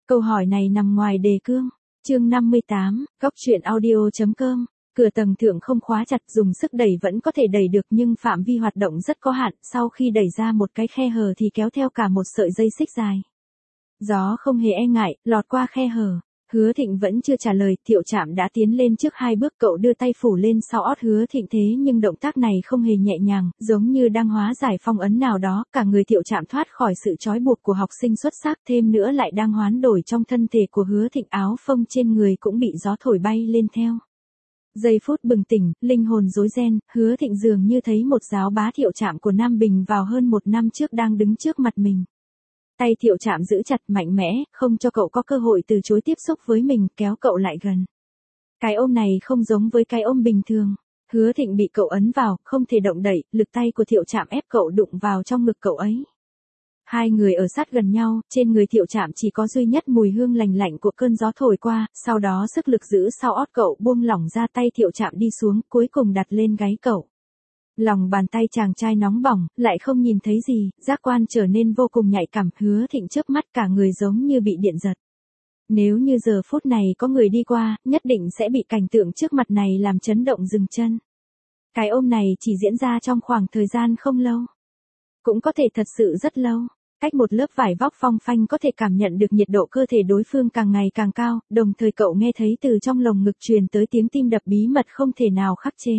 Câu hỏi này nằm ngoài đề cương. Chương 58, góc truyện audio.com. Cửa tầng thượng không khóa chặt, dùng sức đẩy vẫn có thể đẩy được nhưng phạm vi hoạt động rất có hạn, sau khi đẩy ra một cái khe hở thì kéo theo cả một sợi dây xích dài. Gió không hề e ngại, lọt qua khe hở. Hứa Thịnh vẫn chưa trả lời, Thiệu Trạm đã tiến lên trước 2 bước, cậu đưa tay phủ lên sau ót Hứa Thịnh thế nhưng động tác này không hề nhẹ nhàng, giống như đang hóa giải phong ấn nào đó, cả người Thiệu Trạm thoát khỏi sự trói buộc của học sinh xuất sắc, thêm nữa lại đang hoán đổi trong thân thể của Hứa Thịnh, áo phông trên người cũng bị gió thổi bay lên theo. Giây phút bừng tỉnh, linh hồn rối ren, Hứa Thịnh dường như thấy một giáo bá Thiệu Trạm của Nam Bình vào hơn 1 năm trước đang đứng trước mặt mình. Tay Thiệu Trạm giữ chặt mạnh mẽ, không cho cậu có cơ hội từ chối tiếp xúc với mình, kéo cậu lại gần. Cái ôm này không giống với cái ôm bình thường. Hứa Thịnh bị cậu ấn vào, không thể động đậy, lực tay của Thiệu Trạm ép cậu đụng vào trong ngực cậu ấy. Hai người ở sát gần nhau, trên người Thiệu Trạm chỉ có duy nhất mùi hương lành lạnh của cơn gió thổi qua, sau đó sức lực giữ sau ót cậu buông lỏng ra, tay Thiệu Trạm đi xuống, cuối cùng đặt lên gáy cậu. Lòng bàn tay chàng trai nóng bỏng, lại không nhìn thấy gì, giác quan trở nên vô cùng nhạy cảm, Hứa Thịnh chớp mắt cả người giống như bị điện giật. Nếu như giờ phút này có người đi qua, nhất định sẽ bị cảnh tượng trước mặt này làm chấn động dừng chân. Cái ôm này chỉ diễn ra trong khoảng thời gian không lâu. Cũng có thể thật sự rất lâu. Cách một lớp vải vóc phong phanh có thể cảm nhận được nhiệt độ cơ thể đối phương càng ngày càng cao, đồng thời cậu nghe thấy từ trong lồng ngực truyền tới tiếng tim đập bí mật không thể nào khắc chế.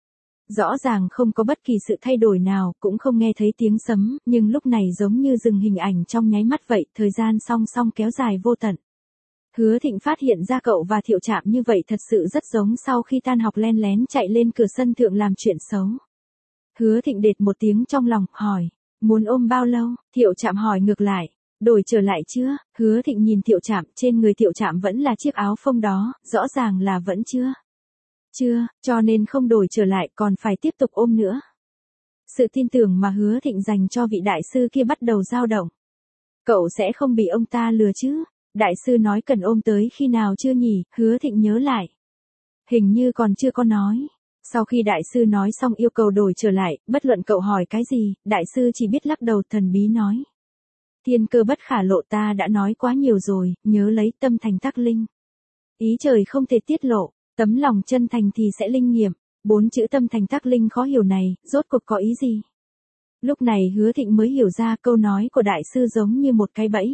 Rõ ràng không có bất kỳ sự thay đổi nào, cũng không nghe thấy tiếng sấm, nhưng lúc này giống như dừng hình ảnh trong nháy mắt vậy, thời gian song song kéo dài vô tận. Hứa Thịnh phát hiện ra cậu và Thiệu Trạm như vậy thật sự rất giống sau khi tan học len lén chạy lên cửa sân thượng làm chuyện xấu. Hứa Thịnh đệt một tiếng trong lòng, hỏi, muốn ôm bao lâu? Thiệu Trạm hỏi ngược lại, đổi trở lại chưa? Hứa Thịnh nhìn Thiệu Trạm, trên người Thiệu Trạm vẫn là chiếc áo phông đó, rõ ràng là vẫn chưa. Chưa, cho nên không đổi trở lại, còn phải tiếp tục ôm nữa. Sự tin tưởng mà Hứa Thịnh dành cho vị đại sư kia bắt đầu dao động. Cậu sẽ không bị ông ta lừa chứ? Đại sư nói cần ôm tới khi nào chưa nhỉ? Hứa Thịnh nhớ lại. Hình như còn chưa có nói. Sau khi đại sư nói xong yêu cầu đổi trở lại, bất luận cậu hỏi cái gì, đại sư chỉ biết lắc đầu thần bí nói. Thiên cơ bất khả lộ, ta đã nói quá nhiều rồi, nhớ lấy tâm thành tắc linh. Ý trời không thể tiết lộ. Tấm lòng chân thành thì sẽ linh nghiệm. 4 chữ tâm thành tắc linh khó hiểu này, rốt cuộc có ý gì? Lúc này Hứa Thịnh mới hiểu ra câu nói của đại sư giống như một cái bẫy.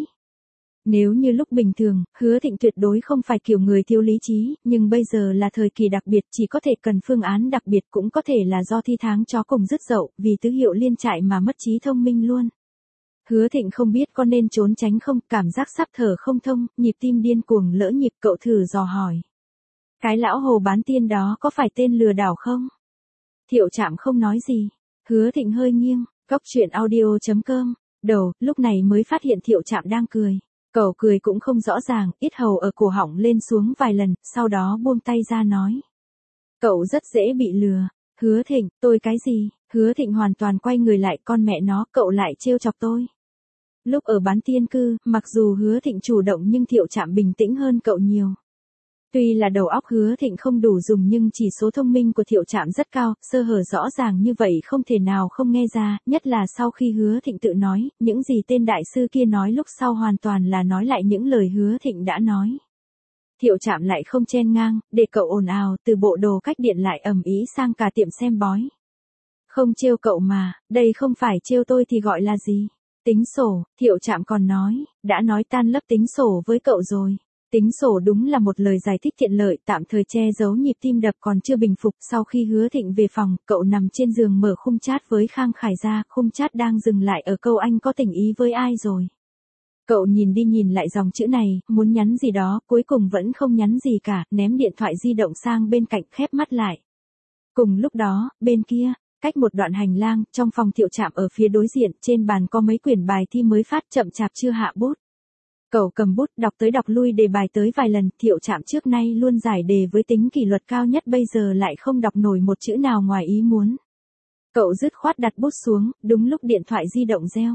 Nếu như lúc bình thường, Hứa Thịnh tuyệt đối không phải kiểu người thiếu lý trí, nhưng bây giờ là thời kỳ đặc biệt, chỉ có thể cần phương án đặc biệt, cũng có thể là do thi tháng chó cùng dứt dậu, vì tứ hiệu liên trại mà mất trí thông minh luôn. Hứa Thịnh không biết có nên trốn tránh không, cảm giác sắp thở không thông, nhịp tim điên cuồng lỡ nhịp, cậu thử dò hỏi. Cái lão hồ bán tiên đó có phải tên lừa đảo không? Thiệu Trạm không nói gì. Hứa Thịnh hơi nghiêng, góc truyện audio.com. Đầu, lúc này mới phát hiện Thiệu Trạm đang cười. Cậu cười cũng không rõ ràng, yết hầu ở cổ họng lên xuống vài lần, sau đó buông tay ra nói. Cậu rất dễ bị lừa. Hứa Thịnh, tôi cái gì? Hứa Thịnh hoàn toàn quay người lại, con mẹ nó, cậu lại trêu chọc tôi. Lúc ở bán tiên cư, mặc dù Hứa Thịnh chủ động nhưng Thiệu Trạm bình tĩnh hơn cậu nhiều. Tuy là đầu óc Hứa Thịnh không đủ dùng nhưng chỉ số thông minh của Thiệu Trạm rất cao, sơ hở rõ ràng như vậy không thể nào không nghe ra, nhất là sau khi Hứa Thịnh tự nói, những gì tên đại sư kia nói lúc sau hoàn toàn là nói lại những lời Hứa Thịnh đã nói. Thiệu Trạm lại không chen ngang, để cậu ồn ào, từ bộ đồ cách điện lại ầm ĩ sang cả tiệm xem bói. Không trêu cậu mà, đây không phải trêu tôi thì gọi là gì? Tính sổ, Thiệu Trạm còn nói, đã nói tan lấp tính sổ với cậu rồi. Tính sổ đúng là một lời giải thích tiện lợi, tạm thời che giấu nhịp tim đập còn chưa bình phục. Sau khi Hứa Thịnh về phòng, cậu nằm trên giường mở khung chat với Khang Khải ra, khung chat đang dừng lại ở câu anh có tình ý với ai rồi. Cậu nhìn đi nhìn lại dòng chữ này, muốn nhắn gì đó, cuối cùng vẫn không nhắn gì cả, ném điện thoại di động sang bên cạnh, khép mắt lại. Cùng lúc đó, bên kia, cách một đoạn hành lang, trong phòng Thiệu Trạm ở phía đối diện, trên bàn có mấy quyển bài thi mới phát, chậm chạp chưa hạ bút. Cậu cầm bút đọc tới đọc lui đề bài tới vài lần, Thiệu Trạm trước nay luôn giải đề với tính kỷ luật cao nhất, bây giờ lại không đọc nổi một chữ nào ngoài ý muốn. Cậu dứt khoát đặt bút xuống, đúng lúc điện thoại di động reo.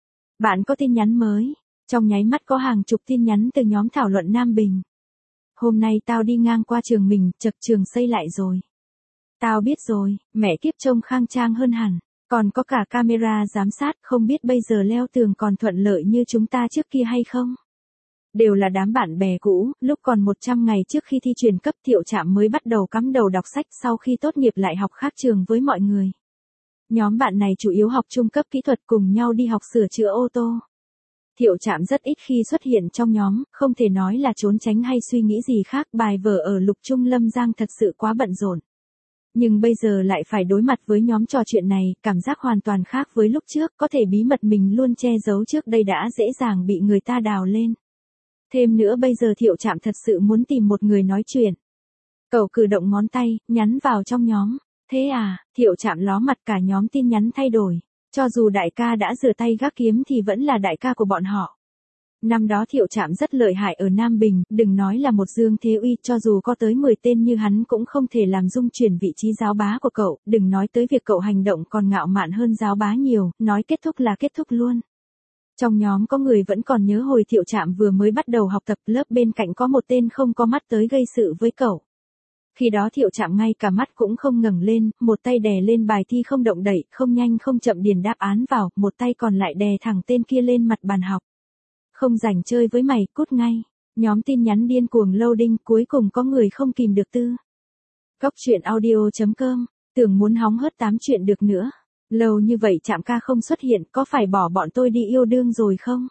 Bạn có tin nhắn mới. Trong nháy mắt có hàng chục tin nhắn từ nhóm thảo luận Nam Bình. Hôm nay tao đi ngang qua trường mình, chật trường xây lại rồi. Tao biết rồi, mẹ kiếp trông khang trang hơn hẳn. Còn có cả camera giám sát, không biết bây giờ leo tường còn thuận lợi như chúng ta trước kia hay không? Đều là đám bạn bè cũ, lúc còn 100 ngày trước khi thi chuyển cấp Thiệu Trạm mới bắt đầu cắm đầu đọc sách sau khi tốt nghiệp lại học khác trường với mọi người. Nhóm bạn này chủ yếu học trung cấp kỹ thuật cùng nhau đi học sửa chữa ô tô. Thiệu Trạm rất ít khi xuất hiện trong nhóm, không thể nói là trốn tránh hay suy nghĩ gì khác, bài vở ở Lục Trung Lâm Giang thật sự quá bận rộn. Nhưng bây giờ lại phải đối mặt với nhóm trò chuyện này, cảm giác hoàn toàn khác với lúc trước, có thể bí mật mình luôn che giấu trước đây đã dễ dàng bị người ta đào lên. Thêm nữa bây giờ Thiệu Trạm thật sự muốn tìm một người nói chuyện. Cậu cử động ngón tay, nhắn vào trong nhóm. Thế à, Thiệu Trạm ló mặt, cả nhóm tin nhắn thay đổi. Cho dù đại ca đã rửa tay gác kiếm thì vẫn là đại ca của bọn họ. Năm đó Thiệu Trạm rất lợi hại ở Nam Bình, đừng nói là một Dương Thế Uy, cho dù có tới 10 tên như hắn cũng không thể làm dung chuyển vị trí giáo bá của cậu, đừng nói tới việc cậu hành động còn ngạo mạn hơn giáo bá nhiều, nói kết thúc là kết thúc luôn. Trong nhóm có người vẫn còn nhớ hồi Thiệu Trạm vừa mới bắt đầu học tập, lớp bên cạnh có một tên không có mắt tới gây sự với cậu. Khi đó Thiệu Trạm ngay cả mắt cũng không ngẩng lên, một tay đè lên bài thi không động đậy, không nhanh không chậm điền đáp án vào, một tay còn lại đè thẳng tên kia lên mặt bàn học. Không rảnh chơi với mày, cút ngay. Nhóm tin nhắn điên cuồng loading, cuối cùng có người không kìm được tư. Góc truyện audio.com, tưởng muốn hóng hớt 8 chuyện được nữa. Lâu như vậy Trạm ca không xuất hiện, có phải bỏ bọn tôi đi yêu đương rồi không?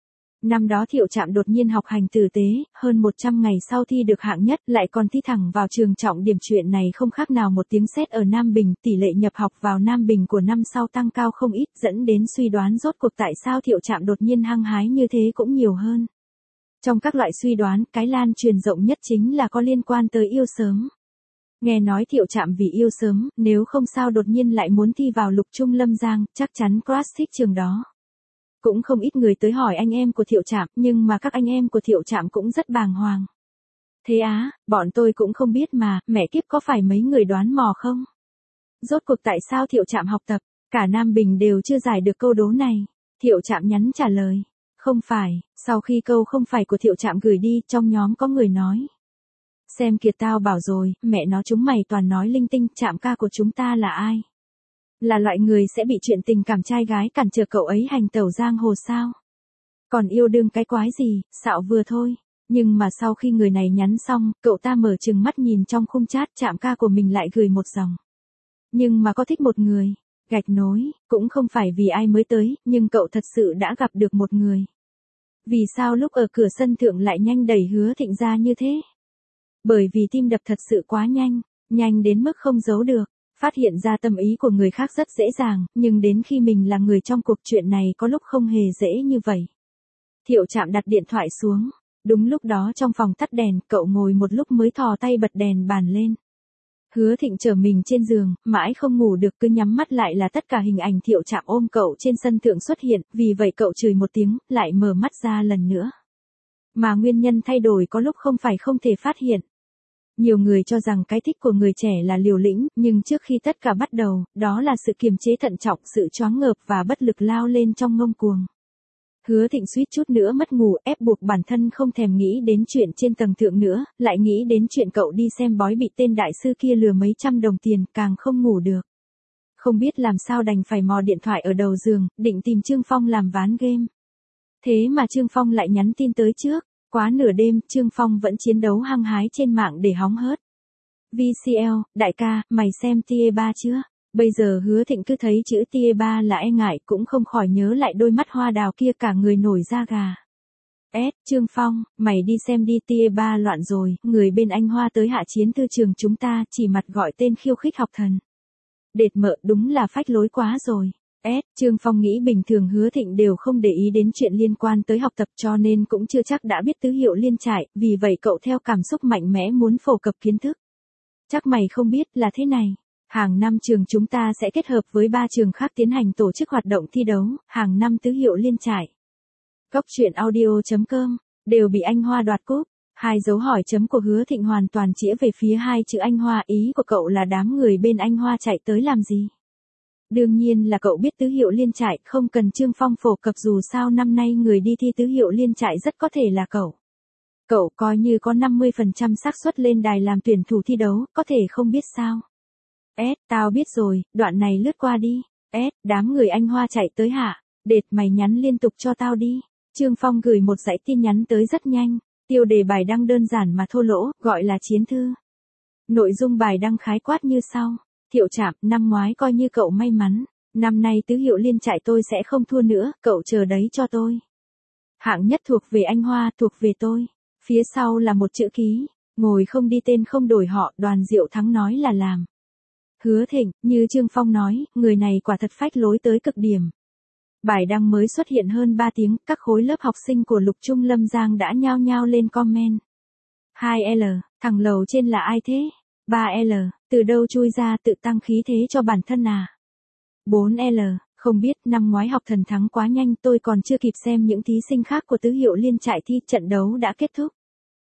Năm đó Thiệu Trạm đột nhiên học hành tử tế, hơn 100 ngày sau thi được hạng nhất, lại còn thi thẳng vào trường trọng điểm, chuyện này không khác nào một tiếng sét ở Nam Bình, tỷ lệ nhập học vào Nam Bình của năm sau tăng cao không ít, dẫn đến suy đoán rốt cuộc tại sao Thiệu Trạm đột nhiên hăng hái như thế cũng nhiều hơn. Trong các loại suy đoán, cái lan truyền rộng nhất chính là có liên quan tới yêu sớm. Nghe nói Thiệu Trạm vì yêu sớm, nếu không sao đột nhiên lại muốn thi vào Lục Trung Lâm Giang, chắc chắn crush thích trường đó. Cũng không ít người tới hỏi anh em của Thiệu Trạm, nhưng mà các anh em của Thiệu Trạm cũng rất bàng hoàng. Thế á, bọn tôi cũng không biết mà, mẹ kiếp, có phải mấy người đoán mò không? Rốt cuộc tại sao Thiệu Trạm học tập, cả Nam Bình đều chưa giải được câu đố này. Thiệu Trạm nhắn trả lời, không phải. Sau khi câu không phải của Thiệu Trạm gửi đi, trong nhóm có người nói. Xem kìa, tao bảo rồi, mẹ nó chúng mày toàn nói linh tinh, Trạm ca của chúng ta là ai? Là loại người sẽ bị chuyện tình cảm trai gái cản trở cậu ấy hành tẩu giang hồ sao? Còn yêu đương cái quái gì, xạo vừa thôi. Nhưng mà sau khi người này nhắn xong, cậu ta mở trừng mắt nhìn trong khung chat, Trạm ca của mình lại gửi một dòng. Nhưng mà có thích một người. Gạch nối, cũng không phải vì ai mới tới, nhưng cậu thật sự đã gặp được một người. Vì sao lúc ở cửa sân thượng lại nhanh đẩy Hứa Thịnh ra như thế? Bởi vì tim đập thật sự quá nhanh, nhanh đến mức không giấu được. Phát hiện ra tâm ý của người khác rất dễ dàng, nhưng đến khi mình là người trong cuộc chuyện này có lúc không hề dễ như vậy. Thiệu Trạm đặt điện thoại xuống. Đúng lúc đó trong phòng tắt đèn, cậu ngồi một lúc mới thò tay bật đèn bàn lên. Hứa Thịnh trở mình trên giường, mãi không ngủ được, cứ nhắm mắt lại là tất cả hình ảnh Thiệu Trạm ôm cậu trên sân thượng xuất hiện, vì vậy cậu chửi một tiếng, lại mở mắt ra lần nữa. Mà nguyên nhân thay đổi có lúc không phải không thể phát hiện. Nhiều người cho rằng cái thích của người trẻ là liều lĩnh, nhưng trước khi tất cả bắt đầu, đó là sự kiềm chế thận trọng, sự choáng ngợp và bất lực lao lên trong ngông cuồng. Hứa Thịnh suýt chút nữa mất ngủ, ép buộc bản thân không thèm nghĩ đến chuyện trên tầng thượng nữa, lại nghĩ đến chuyện cậu đi xem bói bị tên đại sư kia lừa mấy trăm đồng tiền, càng không ngủ được. Không biết làm sao đành phải mò điện thoại ở đầu giường, định tìm Trương Phong làm ván game. Thế mà Trương Phong lại nhắn tin tới trước. Quá nửa đêm, Trương Phong vẫn chiến đấu hăng hái trên mạng để hóng hớt. VCL, đại ca, mày xem Tie 3 chưa? Bây giờ Hứa Thịnh cứ thấy chữ Tie 3 là e ngại, cũng không khỏi nhớ lại đôi mắt hoa đào kia, cả người nổi da gà. Trương Phong, mày đi xem đi, Tie 3 loạn rồi, người bên Anh Hoa tới hạ chiến tư trường chúng ta, chỉ mặt gọi tên khiêu khích học thần. Đệt mợ, đúng là phách lối quá rồi. Trương Phong nghĩ bình thường Hứa Thịnh đều không để ý đến chuyện liên quan tới học tập, cho nên cũng chưa chắc đã biết tứ hiệu liên trại, vì vậy cậu theo cảm xúc mạnh mẽ muốn phổ cập kiến thức. Chắc mày không biết là thế này. Hàng năm trường chúng ta sẽ kết hợp với 3 trường khác tiến hành tổ chức hoạt động thi đấu, hàng năm tứ hiệu liên trại. Góc truyện audio.com, đều bị Anh Hoa đoạt cúp. 2 dấu hỏi chấm của Hứa Thịnh hoàn toàn chĩa về phía 2 chữ Anh Hoa, ý của cậu là đám người bên Anh Hoa chạy tới làm gì? Đương nhiên là cậu biết tứ hiệu liên trại, không cần Trương Phong phổ cập, dù sao năm nay người đi thi tứ hiệu liên trại rất có thể là cậu. Cậu coi như có 50% xác suất lên đài làm tuyển thủ thi đấu, có thể không biết sao? Tao biết rồi, đoạn này lướt qua đi. Đám người Anh Hoa chạy tới hả? Đệt, mày nhắn liên tục cho tao đi. Trương Phong gửi một dãy tin nhắn tới rất nhanh, tiêu đề bài đăng đơn giản mà thô lỗ, gọi là chiến thư. Nội dung bài đăng khái quát như sau: Thiệu Trạm, năm ngoái coi như cậu may mắn, năm nay tứ hiệu liên trại tôi sẽ không thua nữa, cậu chờ đấy cho tôi. Hạng nhất thuộc về anh Hoa, thuộc về tôi. Phía sau là một chữ ký, ngồi không đi tên không đổi họ, Đoàn Diệu Thắng nói là làm. Hứa Thịnh, như Trương Phong nói, người này quả thật phách lối tới cực điểm. Bài đăng mới xuất hiện hơn 3 tiếng, các khối lớp học sinh của Lục Trung Lâm Giang đã nhao nhao lên comment. 2L, thằng lầu trên là ai thế? 3L, từ đâu chui ra tự tăng khí thế cho bản thân à? 4L, không biết, năm ngoái học thần thắng quá nhanh, tôi còn chưa kịp xem những thí sinh khác của tứ hiệu liên trại thi, trận đấu đã kết thúc.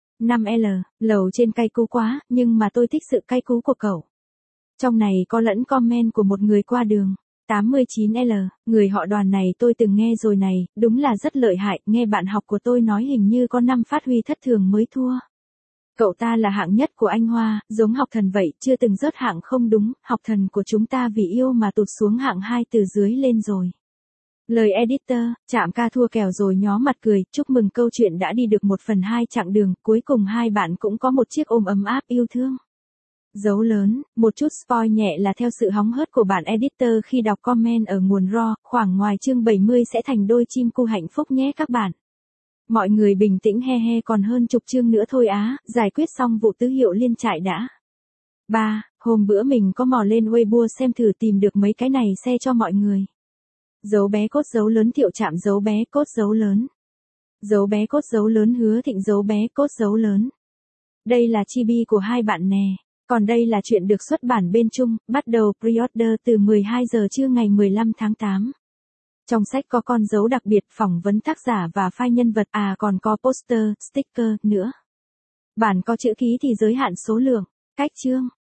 5L, lầu trên cay cú quá, nhưng mà tôi thích sự cay cú của cậu. Trong này có lẫn comment của một người qua đường. 89L, người họ Đoàn này tôi từng nghe rồi này, đúng là rất lợi hại, nghe bạn học của tôi nói hình như có năm phát huy thất thường mới thua. Cậu ta là hạng nhất của anh Hoa, giống học thần vậy, chưa từng rớt hạng không đúng, học thần của chúng ta vì yêu mà tụt xuống hạng 2 từ dưới lên rồi. Lời editor, Trạm ca thua kèo rồi nhó mặt cười, chúc mừng câu chuyện đã đi được 1/2 chặng đường, cuối cùng hai bạn cũng có một chiếc ôm ấm áp yêu thương. Dấu lớn, một chút spoil nhẹ là theo sự hóng hớt của bạn editor khi đọc comment ở nguồn raw, khoảng ngoài chương 70 sẽ thành đôi chim cu hạnh phúc nhé các bạn. Mọi người bình tĩnh he he, còn hơn chục chương nữa thôi á, giải quyết xong vụ tứ hiệu liên trại đã. 3. Hôm bữa mình có mò lên Weibo xem thử tìm được mấy cái này share cho mọi người. Dấu bé cốt dấu lớn Thiệu Trạm, dấu bé cốt dấu lớn. Dấu bé cốt dấu lớn Hứa Thịnh, dấu bé cốt dấu lớn. Đây là chibi của hai bạn nè. Còn đây là chuyện được xuất bản bên Trung, bắt đầu pre-order từ 12 giờ trưa ngày 15 tháng 8. Trong sách có con dấu đặc biệt, phỏng vấn tác giả và file nhân vật, còn có poster, sticker nữa. Bản có chữ ký thì giới hạn số lượng. Cách chương.